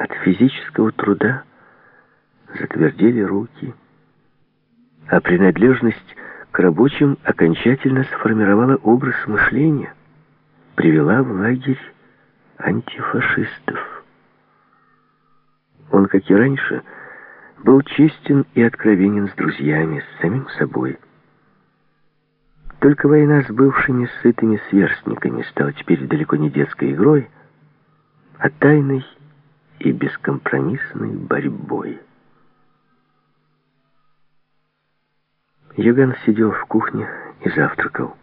От физического труда затвердели руки, а принадлежность к рабочим окончательно сформировала образ мышления, привела в лагерь антифашистов. Он, как и раньше, был честен и откровенен с друзьями, с самим собой. Только война с бывшими сытыми сверстниками стала теперь далеко не детской игрой, а тайной и бескомпромиссной борьбой. Йоган сидел в кухне и завтракал.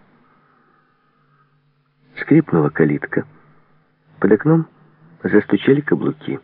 Скрипнула калитка. Под окном застучали каблуки.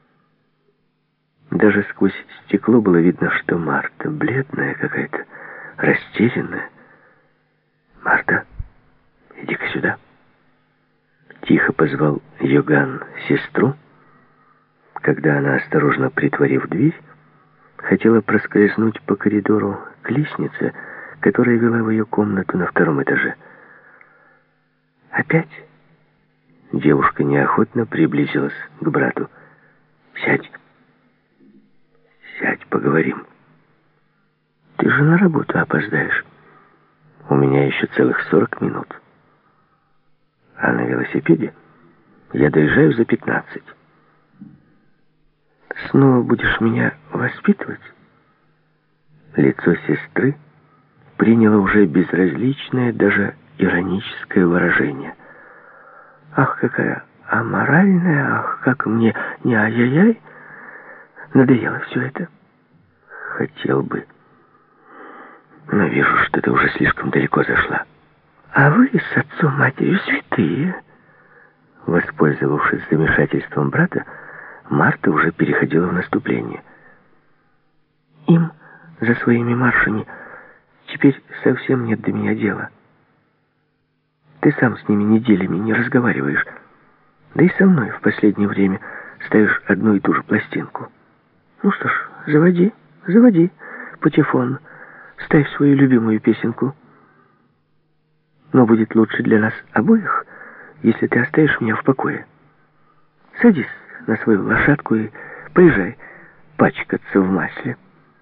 Даже сквозь стекло было видно, что Марта, бледная какая-то, растерянная. «Марта, иди-ка сюда». Тихо позвал Йоган сестру, когда она, осторожно притворив дверь, хотела проскользнуть по коридору к лестнице, которая вела в ее комнату на втором этаже. «Опять?» Девушка неохотно приблизилась к брату. «Сядь. Сядь, поговорим. Ты же на работу опоздаешь. У меня еще целых 40 минут. А на велосипеде я доезжаю за 15. Снова будешь меня воспитывать?» Лицо сестры приняло уже безразличное, даже ироническое выражение. «Ах, какая аморальная, ах, как мне не ай-яй-яй. Надоело все это. Хотел бы, но вижу, что ты уже слишком далеко зашла. А вы с отцом-матерью святые». Воспользовавшись замешательством брата, Марта уже переходила в наступление. «Им за своими маршами теперь совсем нет до меня дела. Ты сам с ними неделями не разговариваешь. Да и со мной в последнее время ставишь одну и ту же пластинку. Ну что ж, заводи патефон, ставь свою любимую песенку. Но будет лучше для нас обоих, если ты оставишь меня в покое. Садись на свою лошадку и поезжай пачкаться в масле».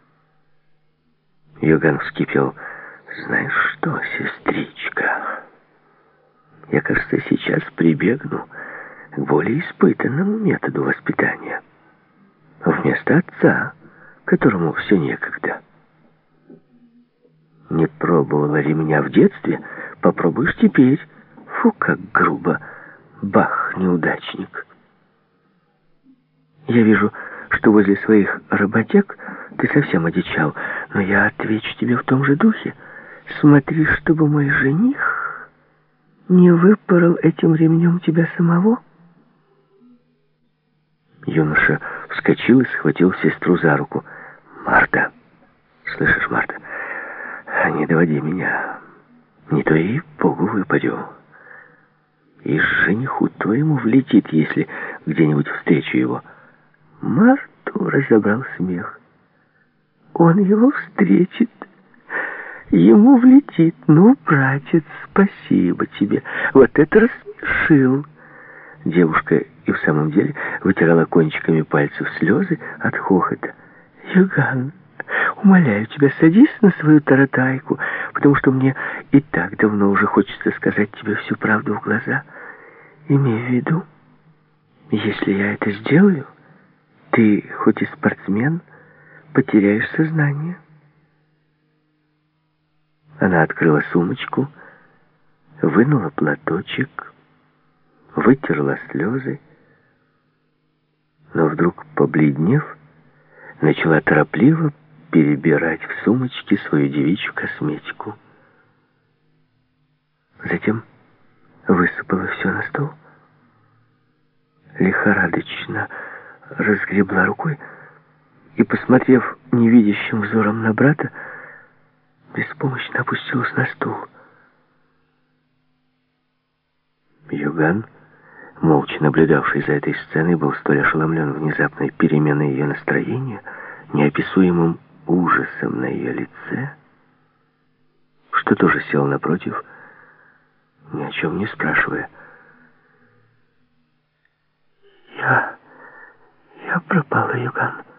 Йоган вскипел. «Знаешь что, сестричка, я, кажется, сейчас прибегну к более испытанному методу воспитания. Вместо отца, которому все некогда. Не пробовала ремня в детстве, попробуешь теперь. Фу, как грубо. Бах, неудачник. Я вижу, что возле своих работяг ты совсем одичал, но я отвечу тебе в том же духе. Смотри, чтобы мой жених не выпорол этим ремнем тебя самого». Юноша вскочил и схватил сестру за руку. «Марта, слышишь, Марта, не доводи меня, не то и Богу выпадю. И жениху твоему влетит, если где-нибудь встречу его». Марту разобрал смех. «Он его встретит, ему влетит. Ну, братец, спасибо тебе, вот это рассмешил». Девушка и в самом деле вытирала кончиками пальцев слезы от хохота. «Йоган, умоляю тебя, садись на свою таратайку, потому что мне и так давно уже хочется сказать тебе всю правду в глаза. Имей в виду, если я это сделаю, ты, хоть и спортсмен, потеряешь сознание». Она открыла сумочку, вынула платочек, вытерла слезы, но вдруг, побледнев, начала торопливо перебирать в сумочке свою девичью косметику. Затем высыпала все на стол, лихорадочно разгребла рукой и, посмотрев невидящим взором на брата, беспомощно опустилась на стул. Йоган, молча наблюдавший за этой сценой, был столь ошеломлен внезапной переменой ее настроения, неописуемым ужасом на ее лице, что тоже сел напротив, ни о чем не спрашивая. Я пропала, Юган.